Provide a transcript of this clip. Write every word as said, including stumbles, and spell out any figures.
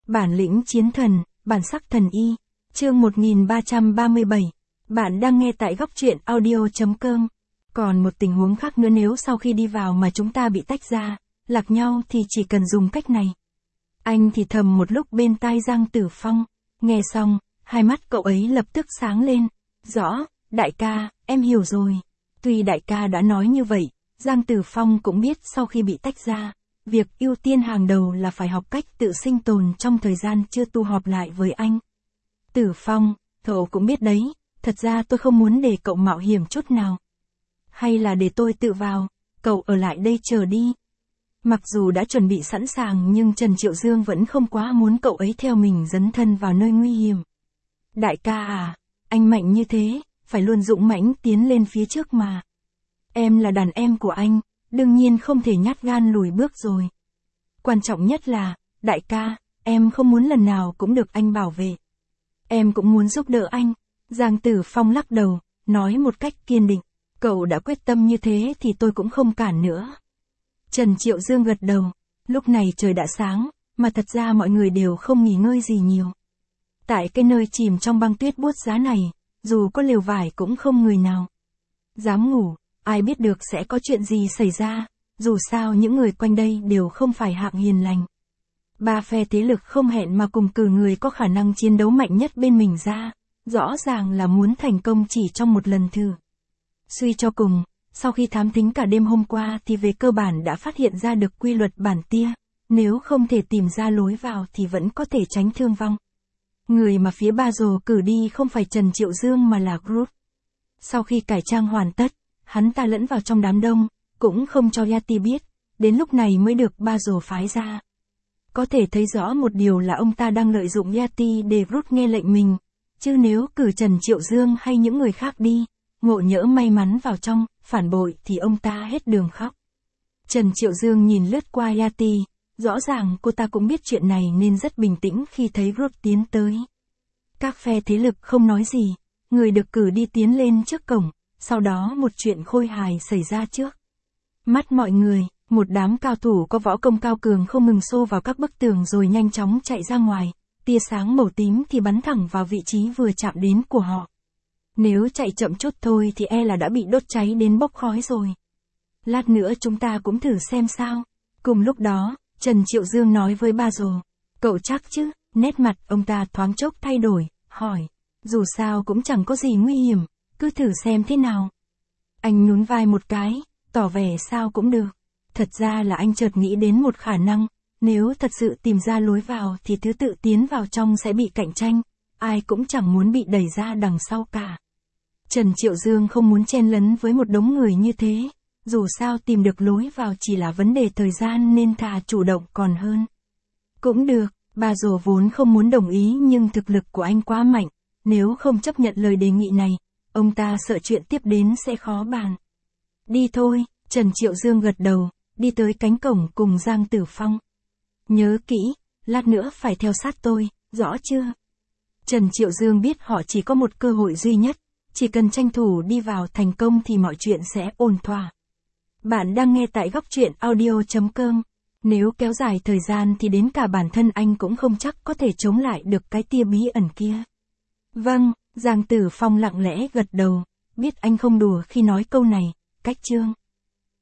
Bản lĩnh chiến thần, bản sắc thần y. Chương một nghìn ba trăm ba mươi bảy. Bạn đang nghe tại góc truyện audio chấm com. Còn một tình huống khác nữa, nếu sau khi đi vào mà chúng ta bị tách ra, lạc nhau thì chỉ cần dùng cách này. Anh thì thầm một lúc bên tai Giang Tử Phong. Nghe xong, hai mắt cậu ấy lập tức sáng lên. Rõ, đại ca, em hiểu rồi. Tuy đại ca đã nói như vậy, Giang Tử Phong cũng biết sau khi bị tách ra, việc ưu tiên hàng đầu là phải học cách tự sinh tồn trong thời gian chưa tụ họp lại với anh. Tử Phong, cậu cũng biết đấy, thật ra tôi không muốn để cậu mạo hiểm chút nào. Hay là để tôi tự vào, cậu ở lại đây chờ đi. Mặc dù đã chuẩn bị sẵn sàng nhưng Trần Triệu Dương vẫn không quá muốn cậu ấy theo mình dấn thân vào nơi nguy hiểm. Đại ca à, anh mạnh như thế, phải luôn dũng mãnh tiến lên phía trước mà. Em là đàn em của anh, đương nhiên không thể nhát gan lùi bước rồi. Quan trọng nhất là, đại ca, em không muốn lần nào cũng được anh bảo vệ. Em cũng muốn giúp đỡ anh. Giang Tử Phong lắc đầu, nói một cách kiên định. Cậu đã quyết tâm như thế thì tôi cũng không cản nữa. Trần Triệu Dương gật đầu. Lúc này trời đã sáng, mà thật ra mọi người đều không nghỉ ngơi gì nhiều. Tại cái nơi chìm trong băng tuyết buốt giá này, dù có lều vải cũng không người nào dám ngủ. Ai biết được sẽ có chuyện gì xảy ra, dù sao những người quanh đây đều không phải hạng hiền lành. Ba phe thế lực không hẹn mà cùng cử người có khả năng chiến đấu mạnh nhất bên mình ra, rõ ràng là muốn thành công chỉ trong một lần thử. Suy cho cùng, sau khi thám thính cả đêm hôm qua thì về cơ bản đã phát hiện ra được quy luật bản tia, nếu không thể tìm ra lối vào thì vẫn có thể tránh thương vong. Người mà phía Ba Rồ cử đi không phải Trần Triệu Dương mà là Groot. Sau khi cải trang hoàn tất, hắn ta lẫn vào trong đám đông, cũng không cho Yati biết, đến lúc này mới được Ba Rồ phái ra. Có thể thấy rõ một điều là ông ta đang lợi dụng Yati để Groot nghe lệnh mình, chứ nếu cử Trần Triệu Dương hay những người khác đi, ngộ nhỡ may mắn vào trong, phản bội thì ông ta hết đường khóc. Trần Triệu Dương nhìn lướt qua Yati, rõ ràng cô ta cũng biết chuyện này nên rất bình tĩnh khi thấy Groot tiến tới. Các phe thế lực không nói gì, người được cử đi tiến lên trước cổng. Sau đó một chuyện khôi hài xảy ra trước mắt mọi người, một đám cao thủ có võ công cao cường không ngừng xô vào các bức tường rồi nhanh chóng chạy ra ngoài, tia sáng màu tím thì bắn thẳng vào vị trí vừa chạm đến của họ. Nếu chạy chậm chút thôi thì e là đã bị đốt cháy đến bốc khói rồi. Lát nữa chúng ta cũng thử xem sao. Cùng lúc đó, Trần Triệu Dương nói với Ba Rồ, cậu chắc chứ? Nét mặt ông ta thoáng chốc thay đổi, hỏi, dù sao cũng chẳng có gì nguy hiểm. Cứ thử xem thế nào. Anh nhún vai một cái, tỏ vẻ sao cũng được. Thật ra là anh chợt nghĩ đến một khả năng, nếu thật sự tìm ra lối vào thì thứ tự tiến vào trong sẽ bị cạnh tranh, ai cũng chẳng muốn bị đẩy ra đằng sau cả. Trần Triệu Dương không muốn chen lấn với một đống người như thế, dù sao tìm được lối vào chỉ là vấn đề thời gian nên thà chủ động còn hơn. Cũng được, Ba Rồ vốn không muốn đồng ý nhưng thực lực của anh quá mạnh, nếu không chấp nhận lời đề nghị này, ông ta sợ chuyện tiếp đến sẽ khó bàn. Đi thôi, Trần Triệu Dương gật đầu, đi tới cánh cổng cùng Giang Tử Phong. Nhớ kỹ, lát nữa phải theo sát tôi, rõ chưa? Trần Triệu Dương biết họ chỉ có một cơ hội duy nhất, chỉ cần tranh thủ đi vào thành công thì mọi chuyện sẽ ổn thỏa. Bạn đang nghe tại góc truyện audio chấm com. Nếu kéo dài thời gian thì đến cả bản thân anh cũng không chắc có thể chống lại được cái tia bí ẩn kia. Vâng. Giang Tử Phong lặng lẽ gật đầu, biết anh không đùa khi nói câu này, cách chương.